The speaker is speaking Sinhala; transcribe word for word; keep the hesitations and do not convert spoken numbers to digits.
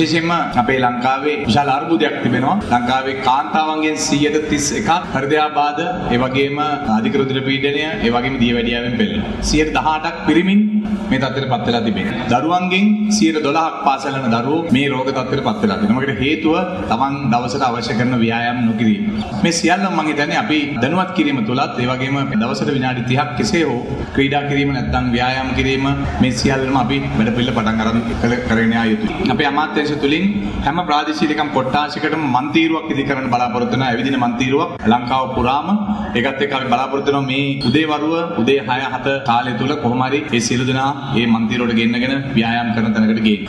විශේෂයෙන්ම අපේ ලංකාවේ විශාල අර්බුදයක් තිබෙනවා. ලංකාවේ කාන්තාවන්ගෙන් සියයට තිස් එකක් හෘදයාබාධ, ඒ වගේම අධික රුධිර පීඩනය, ඒ වගේම දියවැඩියාවෙන් පෙළෙනවා. සියයට දහඅටක් පිරිමින් මේ තත්ත්වයට පත් වෙලා තිබෙනවා. දරුවන්ගෙන් සියයට දොළහක් පාසල් යන දරුවෝ මේ රෝග තත්ත්වයට පත් වෙලා තිබෙනවා. මොකද හේතුව Taman දවසට අවශ්‍ය කරන ව්‍යායාම නොකිරීම. මේ සියල්ල මම හිතන්නේ අපි දැනුවත් කිරීම තුලත්, ඒ වගේම දවසට විනාඩි තිහක් කෙසේ හෝ ක්‍රීඩා කිරීම නැත්නම් ව්‍යායාම කිරීම, මේ සියල්ලම අපි වැඩ පිළිවෙල පටන් අරන් කරගෙන යා යුතුයි. අපේ අමාත්‍යාංශ තුලින් හැම ප්‍රාදේශීයකම් කොට්ටාශයකටම මන්තිරුවක් ඉදි කරන්න බලාපොරොත්තු වෙනවා. ඇවිදින මන්තිරුවක් ලංකාව පුරාම. ඒකත් එක්ක අපි බලාපොරොත්තු වෙනවා මේ උදේ වරුව උදේ හය හත කාලය තුල කොහොම හරි මේ සියලු දෙනා මේ මන්තිරුවට ගෙන්නගෙන ව්‍යායාම කරන තැනකට ගේන්න.